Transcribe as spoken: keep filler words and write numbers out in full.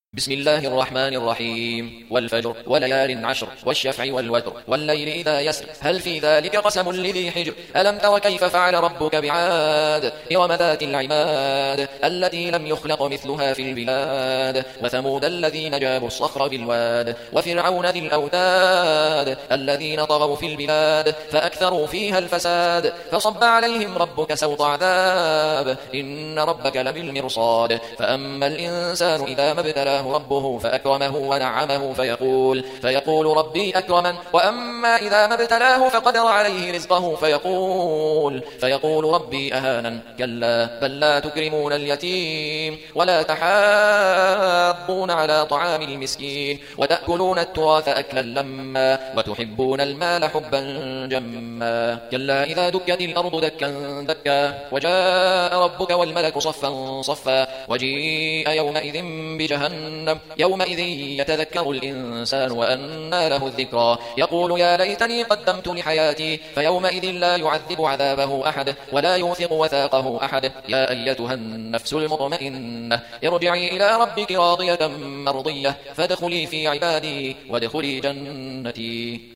بسم الله الرحمن الرحيم والفجر وليال عشر والشفع والوتر والليل إذا يسر هل في ذلك قسم لذي حجر ألم تر كيف فعل ربك بعاد إرم ذات العماد التي لم يخلق مثلها في البلاد وثمود الذين جابوا الصخر بالواد وفرعون ذي الأوتاد الذين طغوا في البلاد فأكثروا فيها الفساد فصب عليهم ربك سوط عذاب إن ربك لبالمرصاد فأما الإنسان إذا ما ابتلاه ربه فأكرمه ونعمه فيقول, فيقول ربي أكرمن وأما إذا ما ابتلاه فقدر عليه رزقه فيقول, فيقول ربي أهانن كلا بل لا تكرمون اليتيم ولا تحاضون على طعام المسكين وتأكلون التراث أكلا لما وتحبون المال حبا جما كلا إذا دكت الأرض دكا دكا وجاء ربك والملك صفا صفا وجيء يومئذ بجهنم يومئذ يتذكر الإنسان وأنى له الذكرى يقول يا ليتني قدمت لحياتي فيومئذ لا يعذب عذابه أحد ولا يوثق وثاقه أحد يا أيتها النفس المطمئنة ارجعي إلى ربك راضية مرضية فادخلي في عبادي وادخلي جنتي.